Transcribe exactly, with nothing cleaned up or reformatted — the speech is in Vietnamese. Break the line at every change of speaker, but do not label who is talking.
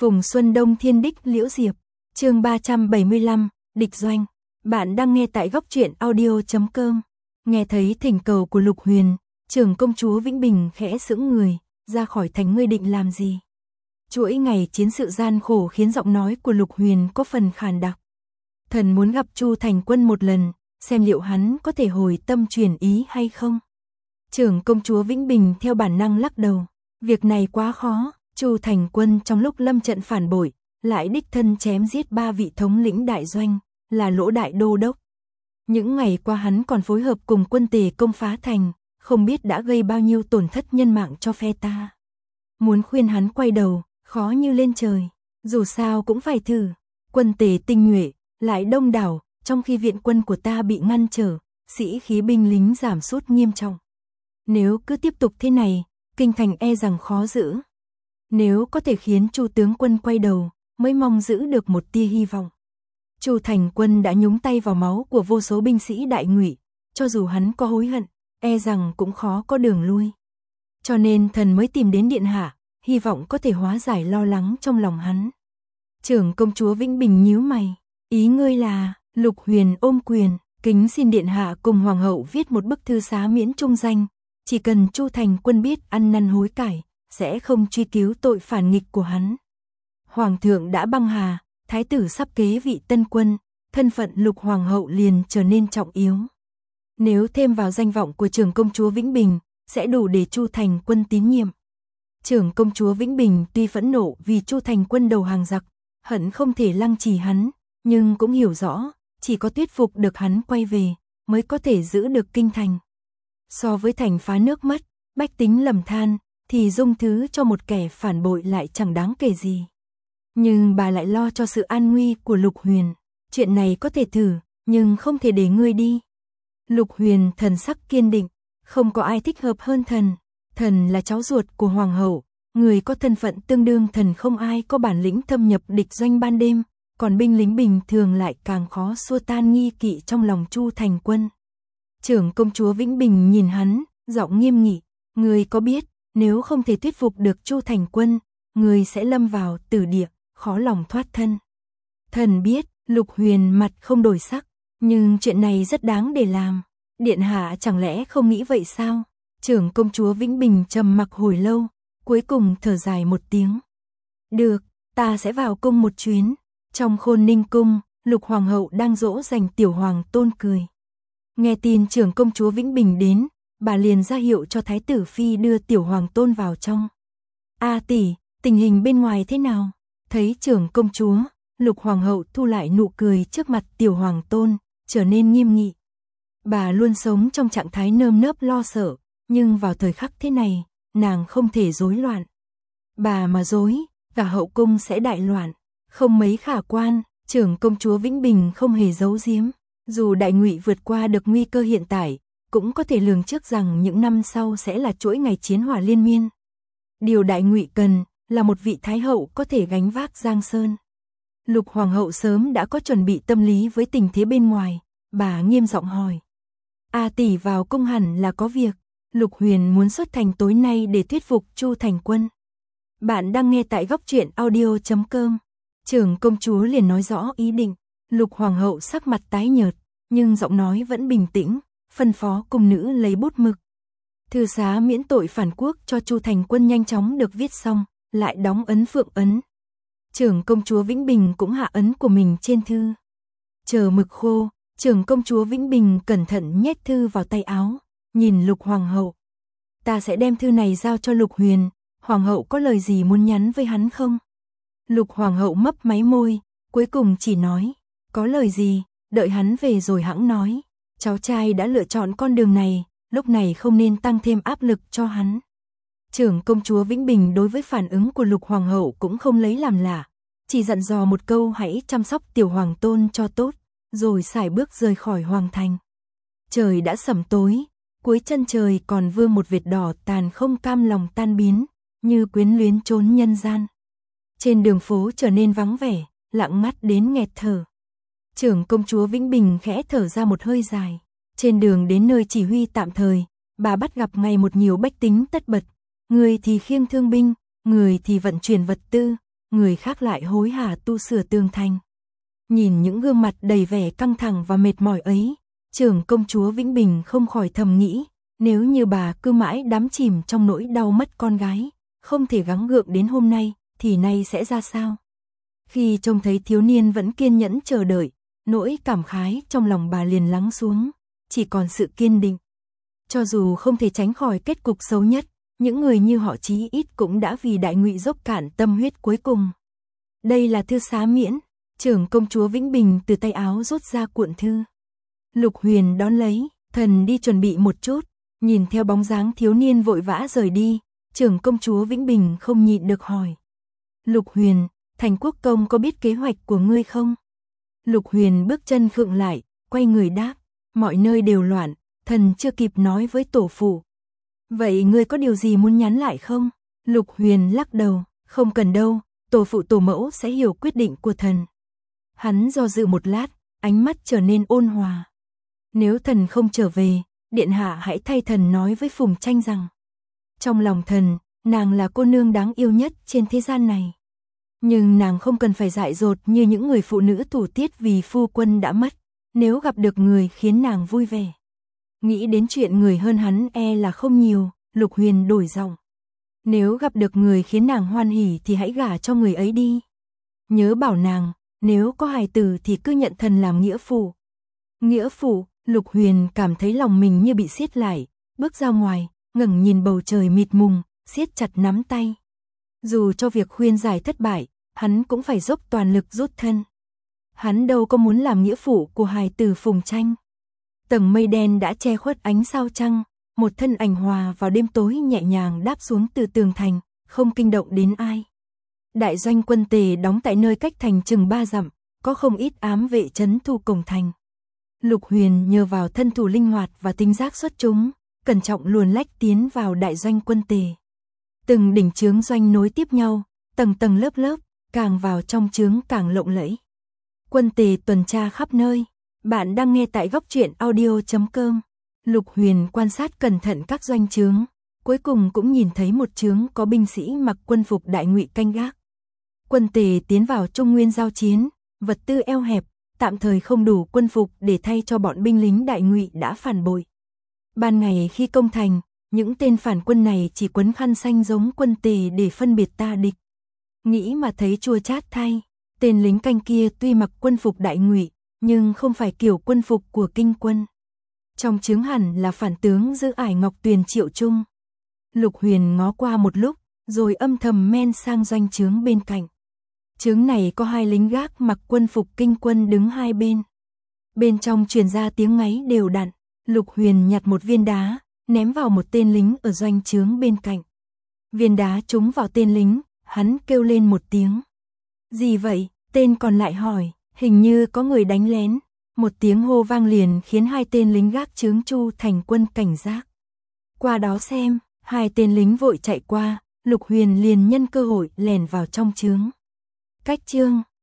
Phùng Xuân Đông Thiên Đích Liễu Diệp, chương ba trăm bảy mươi lăm, Địch Doanh. Bạn đang nghe tại góc truyện audio chấm com. Nghe thấy thỉnh cầu của Lục Huyền, trưởng công chúa Vĩnh Bình khẽ sững người, ra khỏi thành ngươi định làm gì? Chuỗi ngày chiến sự gian khổ khiến giọng nói của Lục Huyền có phần khàn đặc. Thần muốn gặp Chu Thành Quân một lần, xem liệu hắn có thể hồi tâm chuyển ý hay không. Trưởng công chúa Vĩnh Bình theo bản năng lắc đầu, việc này quá khó. Chu Thành Quân trong lúc lâm trận phản bội, lại đích thân chém giết ba vị thống lĩnh đại doanh, là Lỗ đại đô đốc. Những ngày qua hắn còn phối hợp cùng quân Tề công phá thành, không biết đã gây bao nhiêu tổn thất nhân mạng cho phe ta. Muốn khuyên hắn quay đầu, khó như lên trời, dù sao cũng phải thử. Quân Tề tinh nhuệ, lại đông đảo, trong khi viện quân của ta bị ngăn trở, sĩ khí binh lính giảm sút nghiêm trọng. Nếu cứ tiếp tục thế này, kinh thành e rằng khó giữ. Nếu có thể khiến Chu tướng quân quay đầu, mới mong giữ được một tia hy vọng. Chu Thành Quân đã nhúng tay vào máu của vô số binh sĩ đại Ngụy, cho dù hắn có hối hận, e rằng cũng khó có đường lui. Cho nên thần mới tìm đến điện hạ, hy vọng có thể hóa giải lo lắng trong lòng hắn. Trưởng công chúa Vĩnh Bình nhíu mày, ý ngươi là? Lục Huyền ôm quyền, kính xin điện hạ cùng hoàng hậu viết một bức thư xá miễn trung danh, chỉ cần Chu Thành Quân biết ăn năn hối cải, sẽ không truy cứu tội phản nghịch của hắn. Hoàng thượng đã băng hà, thái tử sắp kế vị tân quân, thân phận Lục hoàng hậu liền trở nên trọng yếu. Nếu thêm vào danh vọng của trưởng công chúa Vĩnh Bình, sẽ đủ để Chu Thành Quân tín nhiệm. Trưởng công chúa Vĩnh Bình tuy phẫn nộ vì Chu Thành Quân đầu hàng giặc, hận không thể lăng trì hắn, nhưng cũng hiểu rõ, chỉ có thuyết phục được hắn quay về, mới có thể giữ được kinh thành. So với thành phá nước mất, bách tính lầm than, thì dung thứ cho một kẻ phản bội lại chẳng đáng kể gì. Nhưng bà lại lo cho sự an nguy của Lục Huyền. Chuyện này có thể thử, nhưng không thể để ngươi đi. Lục Huyền thần sắc kiên định, không có ai thích hợp hơn thần. Thần là cháu ruột của hoàng hậu, người có thân phận tương đương thần, không ai có bản lĩnh thâm nhập địch doanh ban đêm, còn binh lính bình thường lại càng khó xua tan nghi kỵ trong lòng Chu Thành Quân. Trưởng công chúa Vĩnh Bình nhìn hắn, giọng nghiêm nghị, người có biết, nếu không thể thuyết phục được Chu Thành Quân, người sẽ lâm vào tử địa, khó lòng thoát thân. Thần biết. Lục Huyền mặt không đổi sắc, nhưng chuyện này rất đáng để làm. Điện hạ chẳng lẽ không nghĩ vậy sao? Trưởng công chúa Vĩnh Bình trầm mặc hồi lâu, cuối cùng thở dài một tiếng. Được, ta sẽ vào cung một chuyến. Trong Khôn Ninh cung, Lục hoàng hậu đang dỗ dành tiểu hoàng tôn cười. Nghe tin trưởng công chúa Vĩnh Bình đến, bà liền ra hiệu cho thái tử phi đưa tiểu hoàng tôn vào trong. A tỷ, tình hình bên ngoài thế nào? Thấy trưởng công chúa, Lục hoàng hậu thu lại nụ cười trước mặt tiểu hoàng tôn, trở nên nghiêm nghị. Bà luôn sống trong trạng thái nơm nớp lo sợ, nhưng vào thời khắc thế này, nàng không thể rối loạn. Bà mà rối, cả hậu cung sẽ đại loạn, không mấy khả quan. Trưởng công chúa Vĩnh Bình không hề giấu giếm, dù đại Ngụy vượt qua được nguy cơ hiện tại, cũng có thể lường trước rằng những năm sau sẽ là chuỗi ngày chiến hỏa liên miên. Điều đại Ngụy cần là một vị thái hậu có thể gánh vác giang sơn. Lục hoàng hậu sớm đã có chuẩn bị tâm lý với tình thế bên ngoài, bà nghiêm giọng hỏi. A tỷ vào cung hẳn là có việc. Lục Huyền muốn xuất thành tối nay để thuyết phục Chu Thành Quân. Bạn đang nghe tại góc truyện audio chấm com. Trưởng công chúa liền nói rõ ý định. Lục hoàng hậu sắc mặt tái nhợt, nhưng giọng nói vẫn bình tĩnh, phân phó cung nữ lấy bút mực. Thư xá miễn tội phản quốc cho Chu Thành Quân nhanh chóng được viết xong, lại đóng ấn phượng ấn. Trưởng công chúa Vĩnh Bình cũng hạ ấn của mình trên thư. Chờ mực khô, trưởng công chúa Vĩnh Bình cẩn thận nhét thư vào tay áo, nhìn Lục hoàng hậu. Ta sẽ đem thư này giao cho Lục Huyền, hoàng hậu có lời gì muốn nhắn với hắn không? Lục hoàng hậu mấp máy môi, cuối cùng chỉ nói, có lời gì, đợi hắn về rồi hẵng nói. Cháu trai đã lựa chọn con đường này, lúc này không nên tăng thêm áp lực cho hắn. Trưởng công chúa Vĩnh Bình đối với phản ứng của Lục hoàng hậu cũng không lấy làm lạ, chỉ dặn dò một câu hãy chăm sóc tiểu hoàng tôn cho tốt, rồi sải bước rời khỏi hoàng thành. Trời đã sẩm tối, cuối chân trời còn vương một vệt đỏ tàn không cam lòng tan biến, như quyến luyến trốn nhân gian. Trên đường phố trở nên vắng vẻ, lặng mắt đến nghẹt thở. Trưởng công chúa Vĩnh Bình khẽ thở ra một hơi dài. Trên đường đến nơi chỉ huy tạm thời, bà bắt gặp ngày một nhiều bách tính tất bật. Người thì khiêng thương binh, người thì vận chuyển vật tư, người khác lại hối hả tu sửa tường thành. Nhìn những gương mặt đầy vẻ căng thẳng và mệt mỏi ấy, trưởng công chúa Vĩnh Bình không khỏi thầm nghĩ, nếu như bà cứ mãi đắm chìm trong nỗi đau mất con gái, không thể gắng gượng đến hôm nay, thì nay sẽ ra sao? Khi trông thấy thiếu niên vẫn kiên nhẫn chờ đợi, nỗi cảm khái trong lòng bà liền lắng xuống, chỉ còn sự kiên định. Cho dù không thể tránh khỏi kết cục xấu nhất, những người như họ chí ít cũng đã vì Đại Ngụy dốc cạn tâm huyết cuối cùng. Đây là thư xá miễn, trưởng công chúa Vĩnh Bình từ tay áo rút ra cuộn thư. Lục Huyền đón lấy, thần đi chuẩn bị một chút, nhìn theo bóng dáng thiếu niên vội vã rời đi, trưởng công chúa Vĩnh Bình không nhịn được hỏi. Lục Huyền, Thành Quốc công có biết kế hoạch của ngươi không? Lục Huyền bước chân khựng lại, quay người đáp, mọi nơi đều loạn, thần chưa kịp nói với tổ phụ. Vậy ngươi có điều gì muốn nhắn lại không? Lục Huyền lắc đầu, không cần đâu, tổ phụ tổ mẫu sẽ hiểu quyết định của thần. Hắn do dự một lát, ánh mắt trở nên ôn hòa. Nếu thần không trở về, điện hạ hãy thay thần nói với Phùng Tranh rằng, trong lòng thần, nàng là cô nương đáng yêu nhất trên thế gian này. Nhưng nàng không cần phải dại dột như những người phụ nữ thủ tiết vì phu quân đã mất, nếu gặp được người khiến nàng vui vẻ. Nghĩ đến chuyện người hơn hắn e là không nhiều, Lục Huyền đổi giọng. Nếu gặp được người khiến nàng hoan hỉ thì hãy gả cho người ấy đi. Nhớ bảo nàng, nếu có hài tử thì cứ nhận thần làm nghĩa phụ. Nghĩa phụ, Lục Huyền cảm thấy lòng mình như bị siết lại, bước ra ngoài, ngẩng nhìn bầu trời mịt mùng, siết chặt nắm tay. Dù cho việc khuyên giải thất bại, hắn cũng phải dốc toàn lực rút thân. Hắn đâu có muốn làm nghĩa phụ của hài tử Phùng Tranh. Tầng mây đen đã che khuất ánh sao trăng, một thân ảnh hòa vào đêm tối nhẹ nhàng đáp xuống từ tường thành, không kinh động đến ai. Đại doanh quân Tề đóng tại nơi cách thành chừng ba dặm, có không ít ám vệ trấn thủ cổng thành. Lục Huyền nhờ vào thân thủ linh hoạt và tinh giác xuất chúng, cẩn trọng luồn lách tiến vào đại doanh quân Tề. Từng đỉnh chướng doanh nối tiếp nhau, tầng tầng lớp lớp, càng vào trong chướng càng lộng lẫy. Quân Tề tuần tra khắp nơi. Bạn đang nghe tại góc truyện audio chấm com. Lục Huyền quan sát cẩn thận các doanh chướng, cuối cùng cũng nhìn thấy một chướng có binh sĩ mặc quân phục Đại Ngụy canh gác. Quân Tề tiến vào Trung Nguyên giao chiến, vật tư eo hẹp, tạm thời không đủ quân phục để thay cho bọn binh lính Đại Ngụy đã phản bội. Ban ngày khi công thành, những tên phản quân này chỉ quấn khăn xanh giống quân Tề để phân biệt ta địch. Nghĩ mà thấy chua chát thay, tên lính canh kia tuy mặc quân phục Đại Ngụy, nhưng không phải kiểu quân phục của kinh quân. Trong chướng hẳn là phản tướng Giữ Ải Ngọc Tuyền Triệu Trung. Lục Huyền ngó qua một lúc, rồi âm thầm men sang doanh chướng bên cạnh. Chướng này có hai lính gác mặc quân phục kinh quân đứng hai bên. Bên trong truyền ra tiếng ngáy đều đặn. Lục Huyền nhặt một viên đá, ném vào một tên lính ở doanh chướng bên cạnh. Viên đá trúng vào tên lính, hắn kêu lên một tiếng. Gì vậy? Tên còn lại hỏi. Hình như có người đánh lén. Một tiếng hô vang liền khiến hai tên lính gác chướng Chu Thành Quân cảnh giác. Qua đó xem, hai tên lính vội chạy qua, Lục Huyền liền nhân cơ hội lèn vào trong chướng. Cách chương